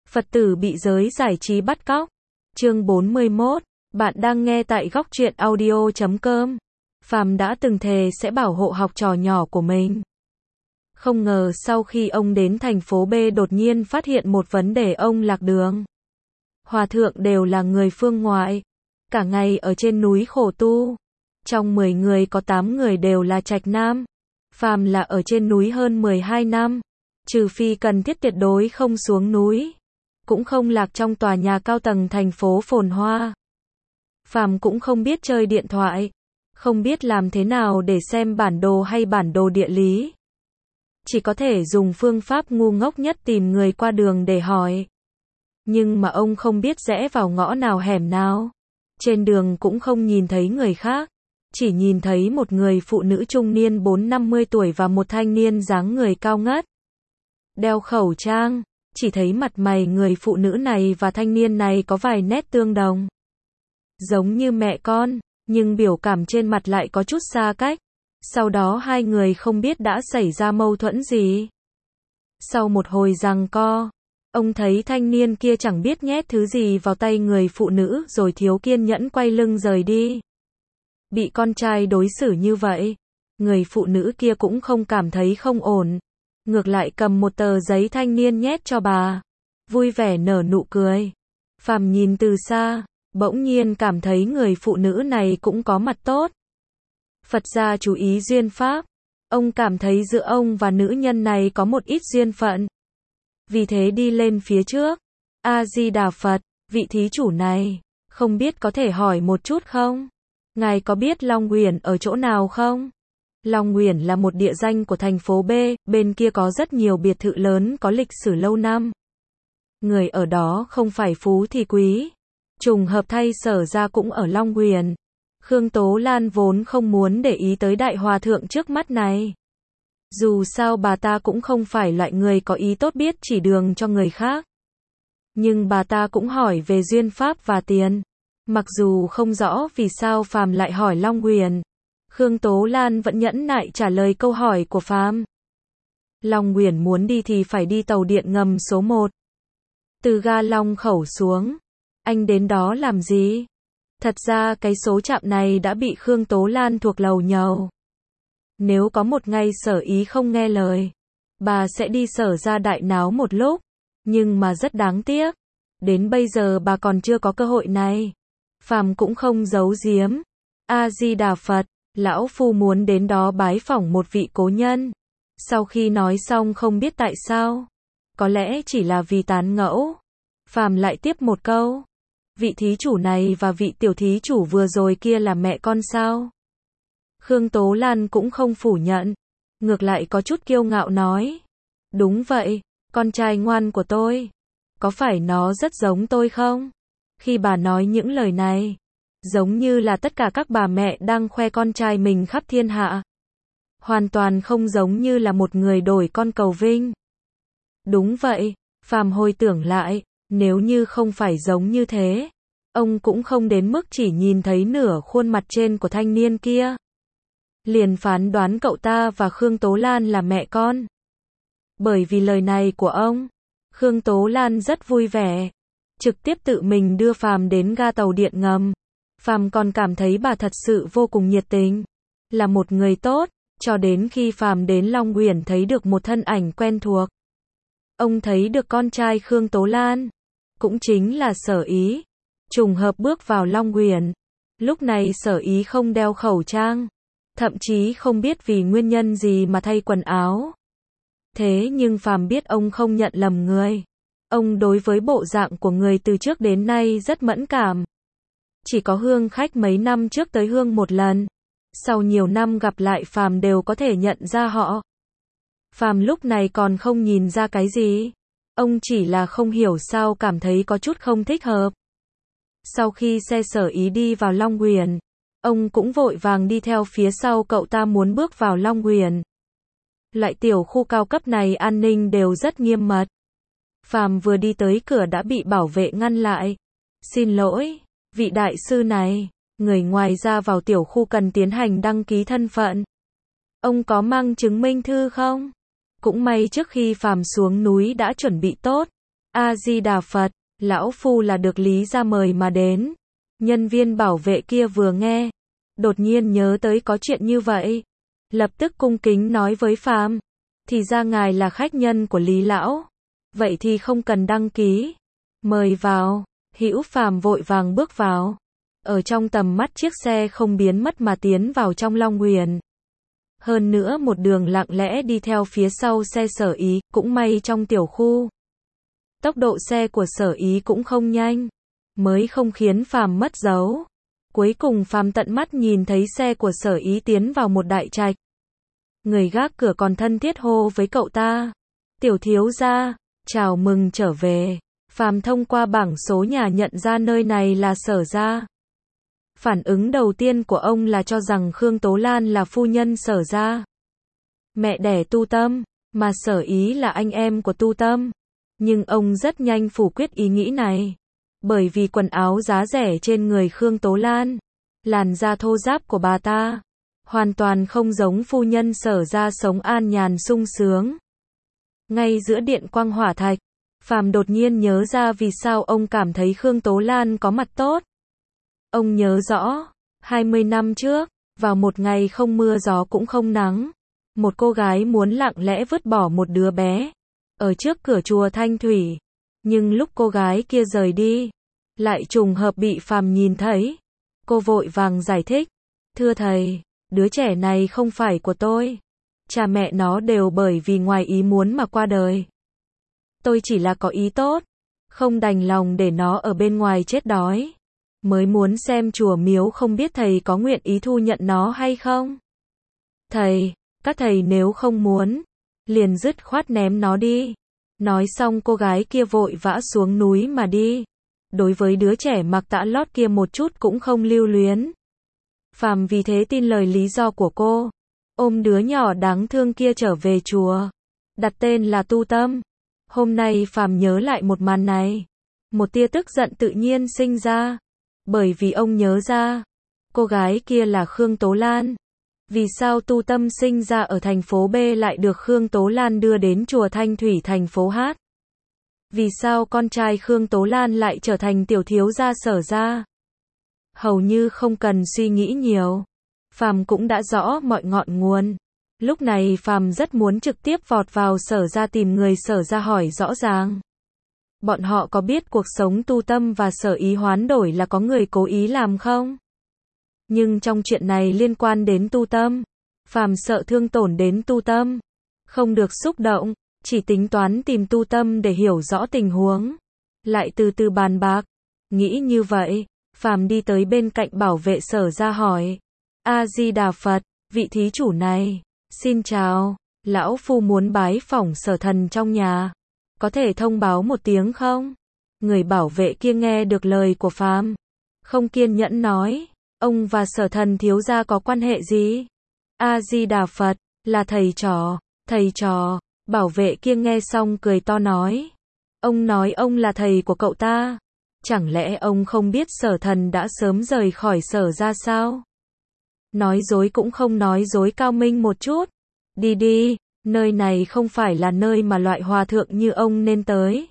Phật tử bị giới giải trí bắt cóc. Chương 41. Bạn đang nghe tại Góc Truyện Audio.com. Phàm đã từng thề sẽ bảo hộ học trò nhỏ của mình. Không ngờ sau khi ông đến thành phố B đột nhiên phát hiện một vấn đề, ông lạc đường. Hòa thượng đều là người phương ngoại, cả ngày ở trên núi khổ tu. Trong 10 người có 8 người đều là trạch nam. Phàm là ở trên núi hơn 12 năm, trừ phi cần thiết tuyệt đối không xuống núi, cũng không lạc trong tòa nhà cao tầng thành phố phồn hoa. Phàm cũng không biết chơi điện thoại, không biết làm thế nào để xem bản đồ hay bản đồ địa lý. Chỉ có thể dùng phương pháp ngu ngốc nhất tìm người qua đường để hỏi. Nhưng mà ông không biết rẽ vào ngõ nào hẻm nào. Trên đường cũng không nhìn thấy người khác, chỉ nhìn thấy một người phụ nữ trung niên 40-50 tuổi và một thanh niên dáng người cao ngất, đeo khẩu trang. Chỉ thấy mặt mày người phụ nữ này và thanh niên này có vài nét tương đồng, giống như mẹ con, nhưng biểu cảm trên mặt lại có chút xa cách. Sau đó hai người không biết đã xảy ra mâu thuẫn gì. Sau một hồi giằng co, ông thấy thanh niên kia chẳng biết nhét thứ gì vào tay người phụ nữ rồi thiếu kiên nhẫn quay lưng rời đi. Bị con trai đối xử như vậy, người phụ nữ kia cũng không cảm thấy không ổn, ngược lại cầm một tờ giấy thanh niên nhét cho bà, vui vẻ nở nụ cười. Phàm nhìn từ xa, bỗng nhiên cảm thấy người phụ nữ này cũng có mặt tốt. Phật gia chú ý duyên pháp, ông cảm thấy giữa ông và nữ nhân này có một ít duyên phận. Vì thế đi lên phía trước. A Di Đà Phật, vị thí chủ này, không biết có thể hỏi một chút không? Ngài có biết Long Uyển ở chỗ nào không? Long Uyển là một địa danh của thành phố B, bên kia có rất nhiều biệt thự lớn có lịch sử lâu năm. Người ở đó không phải phú thì quý. Trùng hợp thay Sở gia cũng ở Long Uyển. Khương Tố Lan vốn không muốn để ý tới đại hòa thượng trước mắt này. Dù sao bà ta cũng không phải loại người có ý tốt biết chỉ đường cho người khác. Nhưng bà ta cũng hỏi về duyên pháp và tiền. Mặc dù không rõ vì sao Phàm lại hỏi Long Uyển, Khương Tố Lan vẫn nhẫn nại trả lời câu hỏi của Phàm. Long Uyển muốn đi thì phải đi tàu điện ngầm số 1. Từ ga Long Khẩu xuống. Anh đến đó làm gì? Thật ra cái số trạm này đã bị Khương Tố Lan thuộc lầu nhầu. Nếu có một ngày Sở Ý không nghe lời, bà sẽ đi Sở gia đại náo một lúc. Nhưng mà rất đáng tiếc, đến bây giờ bà còn chưa có cơ hội này. Phàm cũng không giấu giếm. A Di Đà Phật, lão phu muốn đến đó bái phỏng một vị cố nhân. Sau khi nói xong không biết tại sao, có lẽ chỉ là vì tán ngẫu, Phàm lại tiếp một câu. Vị thí chủ này và vị tiểu thí chủ vừa rồi kia là mẹ con sao? Khương Tố Lan cũng không phủ nhận, ngược lại có chút kiêu ngạo nói. Đúng vậy, con trai ngoan của tôi. Có phải nó rất giống tôi không? Khi bà nói những lời này, giống như là tất cả các bà mẹ đang khoe con trai mình khắp thiên hạ. Hoàn toàn không giống như là một người đổi con cầu vinh. Đúng vậy, Phàm hồi tưởng lại, nếu như không phải giống như thế, ông cũng không đến mức chỉ nhìn thấy nửa khuôn mặt trên của thanh niên kia, liền phán đoán cậu ta và Khương Tố Lan là mẹ con. Bởi vì lời này của ông, Khương Tố Lan rất vui vẻ, trực tiếp tự mình đưa Phàm đến ga tàu điện ngầm. Phàm còn cảm thấy bà thật sự vô cùng nhiệt tình, là một người tốt, cho đến khi Phàm đến Long Uyển thấy được một thân ảnh quen thuộc. Ông thấy được con trai Khương Tố Lan, cũng chính là Sở Ý, trùng hợp bước vào Long Uyển. Lúc này Sở Ý không đeo khẩu trang, thậm chí không biết vì nguyên nhân gì mà thay quần áo. Thế nhưng Phàm biết ông không nhận lầm người. Ông đối với bộ dạng của người từ trước đến nay rất mẫn cảm. Chỉ có Hương khách mấy năm trước tới Hương một lần, sau nhiều năm gặp lại Phàm đều có thể nhận ra họ. Phàm lúc này còn không nhìn ra cái gì. Ông chỉ là không hiểu sao cảm thấy có chút không thích hợp. Sau khi xe Sở Ý đi vào Long Uyển, ông cũng vội vàng đi theo phía sau cậu ta muốn bước vào Long Uyển. Loại tiểu khu cao cấp này an ninh đều rất nghiêm mật. Phàm vừa đi tới cửa đã bị bảo vệ ngăn lại. Xin lỗi, vị đại sư này, người ngoài ra vào tiểu khu cần tiến hành đăng ký thân phận. Ông có mang chứng minh thư không? Cũng may trước khi Phàm xuống núi đã chuẩn bị tốt. A-di-đà Phật, lão phu là được Lý gia mời mà đến. Nhân viên bảo vệ kia vừa nghe, đột nhiên nhớ tới có chuyện như vậy, lập tức cung kính nói với Phàm, thì ra ngài là khách nhân của Lý lão, vậy thì không cần đăng ký, mời vào. Hữu Phàm vội vàng bước vào, ở trong tầm mắt chiếc xe không biến mất mà tiến vào trong Long Huyền. Hơn nữa một đường lặng lẽ đi theo phía sau xe Sở Ý, cũng may trong tiểu khu. Tốc độ xe của Sở Ý cũng không nhanh, mới không khiến Phàm mất dấu. Cuối cùng Phàm tận mắt nhìn thấy xe của Sở Ý tiến vào một đại trạch. Người gác cửa còn thân thiết hô với cậu ta, tiểu thiếu gia, chào mừng trở về. Phàm thông qua bảng số nhà nhận ra nơi này là Sở gia. Phản ứng đầu tiên của ông là cho rằng Khương Tố Lan là phu nhân Sở gia, mẹ đẻ Tu Tâm, mà Sở Ý là anh em của Tu Tâm. Nhưng ông rất nhanh phủ quyết ý nghĩ này, bởi vì quần áo giá rẻ trên người Khương Tố Lan, làn da thô ráp của bà ta, hoàn toàn không giống phu nhân Sở gia sống an nhàn sung sướng. Ngay giữa điện quang hỏa thạch, Phàm đột nhiên nhớ ra vì sao ông cảm thấy Khương Tố Lan có mặt tốt. Ông nhớ rõ, 20 năm trước, vào một ngày không mưa gió cũng không nắng, một cô gái muốn lặng lẽ vứt bỏ một đứa bé ở trước cửa chùa Thanh Thủy, nhưng lúc cô gái kia rời đi, lại trùng hợp bị Phàm nhìn thấy. Cô vội vàng giải thích, thưa thầy, đứa trẻ này không phải của tôi, cha mẹ nó đều bởi vì ngoài ý muốn mà qua đời. Tôi chỉ là có ý tốt, không đành lòng để nó ở bên ngoài chết đói, mới muốn xem chùa miếu không biết thầy có nguyện ý thu nhận nó hay không. Thầy, các thầy nếu không muốn, liền dứt khoát ném nó đi. Nói xong cô gái kia vội vã xuống núi mà đi. Đối với đứa trẻ mặc tã lót kia một chút cũng không lưu luyến. Phàm vì thế tin lời lý do của cô, ôm đứa nhỏ đáng thương kia trở về chùa, đặt tên là Tu Tâm. Hôm nay Phàm nhớ lại một màn này, một tia tức giận tự nhiên sinh ra, bởi vì ông nhớ ra, cô gái kia là Khương Tố Lan. Vì sao Tu Tâm sinh ra ở thành phố B lại được Khương Tố Lan đưa đến chùa Thanh Thủy thành phố H? Vì sao con trai Khương Tố Lan lại trở thành tiểu thiếu gia Sở gia? Hầu như không cần suy nghĩ nhiều, Phàm cũng đã rõ mọi ngọn nguồn. Lúc này Phàm rất muốn trực tiếp vọt vào Sở gia tìm người Sở gia hỏi rõ ràng. Bọn họ có biết cuộc sống Tu Tâm và Sở Ý hoán đổi là có người cố ý làm không? Nhưng trong chuyện này liên quan đến Tu Tâm, Phàm sợ thương tổn đến Tu Tâm, không được xúc động, chỉ tính toán tìm Tu Tâm để hiểu rõ tình huống, lại từ từ bàn bạc. Nghĩ như vậy, Phàm đi tới bên cạnh bảo vệ Sở gia hỏi, A-di-đà Phật, vị thí chủ này, xin chào, lão phu muốn bái phỏng Sở thần trong nhà, có thể thông báo một tiếng không? Người bảo vệ kia nghe được lời của Phàm, không kiên nhẫn nói, ông và Sở thần thiếu gia có quan hệ gì? A-di-đà Phật, là thầy trò, bảo vệ kia nghe xong cười to nói. Ông nói ông là thầy của cậu ta, chẳng lẽ ông không biết Sở thần đã sớm rời khỏi Sở ra sao? Nói dối cũng không nói dối cao minh một chút. Đi đi, nơi này không phải là nơi mà loại hòa thượng như ông nên tới.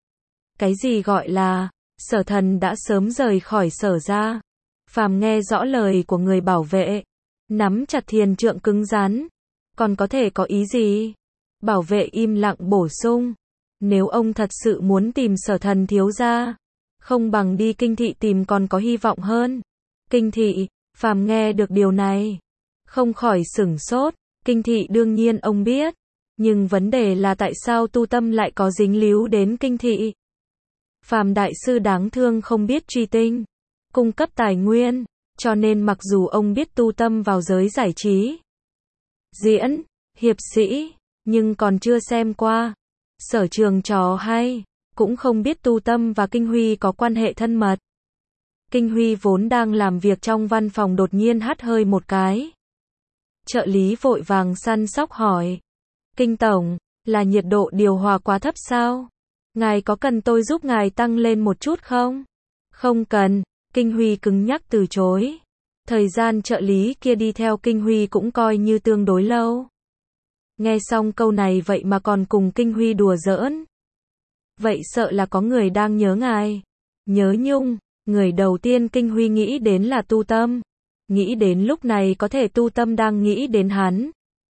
Cái gì gọi là, Sở thần đã sớm rời khỏi Sở ra? Phàm nghe rõ lời của người bảo vệ, nắm chặt thiền trượng cứng rắn. Còn có thể có ý gì? Bảo vệ im lặng bổ sung, nếu ông thật sự muốn tìm Sở thần thiếu gia, không bằng đi Kinh thị tìm còn có hy vọng hơn. Kinh thị, Phàm nghe được điều này, không khỏi sửng sốt. Kinh thị đương nhiên ông biết, nhưng vấn đề là tại sao Tu Tâm lại có dính líu đến Kinh thị? Phàm đại sư đáng thương không biết truy tinh, cung cấp tài nguyên, cho nên mặc dù ông biết Tu Tâm vào giới giải trí, diễn, hiệp sĩ, nhưng còn chưa xem qua sở trường trò hay, cũng không biết Tu Tâm và Kinh Huy có quan hệ thân mật. Kinh Huy vốn đang làm việc trong văn phòng đột nhiên hắt hơi một cái. Trợ lý vội vàng săn sóc hỏi, Kinh tổng, là nhiệt độ điều hòa quá thấp sao? Ngài có cần tôi giúp ngài tăng lên một chút không? Không cần, Kinh Huy cứng nhắc từ chối. Thời gian trợ lý kia đi theo Kinh Huy cũng coi như tương đối lâu. Nghe xong câu này vậy mà còn cùng Kinh Huy đùa giỡn. vậy sợ là có người đang nhớ ngài. Nhớ nhung, người đầu tiên Kinh Huy nghĩ đến là Tu Tâm. Nghĩ đến lúc này có thể Tu Tâm đang nghĩ đến hắn.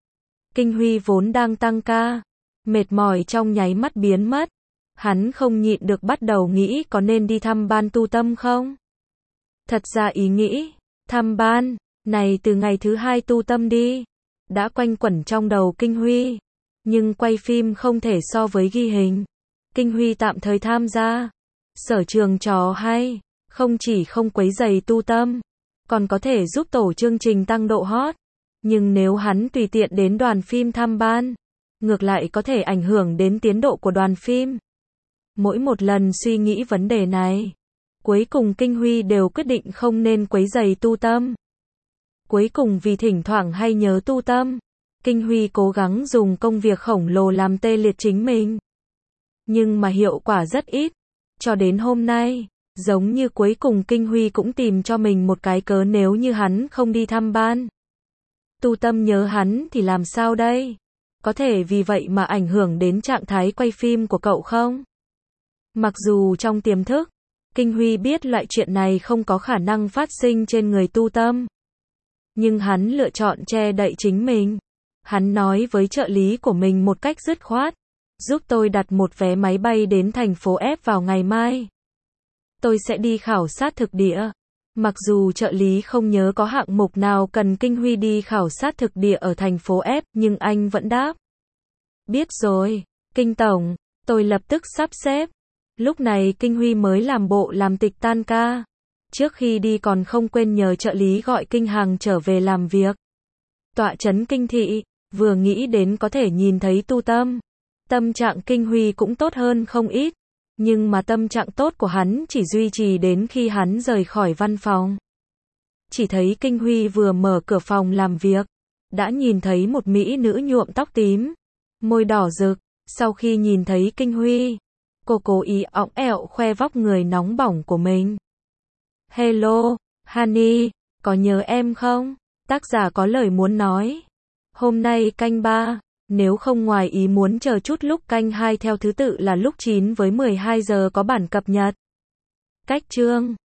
Kinh Huy vốn đang tăng ca, mệt mỏi trong nháy mắt biến mất. Hắn không nhịn được bắt đầu nghĩ có nên đi thăm ban Tu Tâm không? Thật ra ý nghĩ thăm ban này từ ngày thứ 2 Tu Tâm đi đã quanh quẩn trong đầu Kinh Huy, nhưng quay phim không thể so với ghi hình. Kinh Huy tạm thời tham gia. Sở trường trò hay, không chỉ không quấy rầy Tu Tâm, còn có thể giúp tổ chương trình tăng độ hot. Nhưng nếu hắn tùy tiện đến đoàn phim thăm ban, ngược lại có thể ảnh hưởng đến tiến độ của đoàn phim. Mỗi một lần suy nghĩ vấn đề này, cuối cùng Kinh Huy đều quyết định không nên quấy rầy Tu Tâm. Cuối cùng vì thỉnh thoảng hay nhớ Tu Tâm, Kinh Huy cố gắng dùng công việc khổng lồ làm tê liệt chính mình. Nhưng mà hiệu quả rất ít. Cho đến hôm nay, giống như cuối cùng Kinh Huy cũng tìm cho mình một cái cớ nếu như hắn không đi thăm ban. Tu Tâm nhớ hắn thì làm sao đây? Có thể vì vậy mà ảnh hưởng đến trạng thái quay phim của cậu không? Mặc dù trong tiềm thức, Kinh Huy biết loại chuyện này không có khả năng phát sinh trên người Tu Tâm. Nhưng hắn lựa chọn che đậy chính mình. Hắn nói với trợ lý của mình một cách dứt khoát. Giúp tôi đặt một vé máy bay đến thành phố F vào ngày mai. Tôi sẽ đi khảo sát thực địa. Mặc dù trợ lý không nhớ có hạng mục nào cần Kinh Huy đi khảo sát thực địa ở thành phố F, nhưng anh vẫn đáp. Biết rồi, Kinh Tổng, tôi lập tức sắp xếp. Lúc này Kinh Huy mới làm bộ làm tịch tan ca. Trước khi đi còn không quên nhờ trợ lý gọi Kinh Hằng trở về làm việc. Tọa trấn Kinh Thị, vừa nghĩ đến có thể nhìn thấy Tu Tâm. Tâm trạng Kinh Huy cũng tốt hơn không ít. Nhưng mà tâm trạng tốt của hắn chỉ duy trì đến khi hắn rời khỏi văn phòng. Chỉ thấy Kinh Huy vừa mở cửa phòng làm việc, đã nhìn thấy một mỹ nữ nhuộm tóc tím, môi đỏ rực. Sau khi nhìn thấy Kinh Huy, cô cố ý ỏng ẹo khoe vóc người nóng bỏng của mình. Hello, Honey, có nhớ em không? Tác giả có lời muốn nói. Hôm nay canh 3, nếu không ngoài ý muốn chờ chút lúc canh 2 theo thứ tự là lúc 9 với 12 giờ có bản cập nhật. Cách chương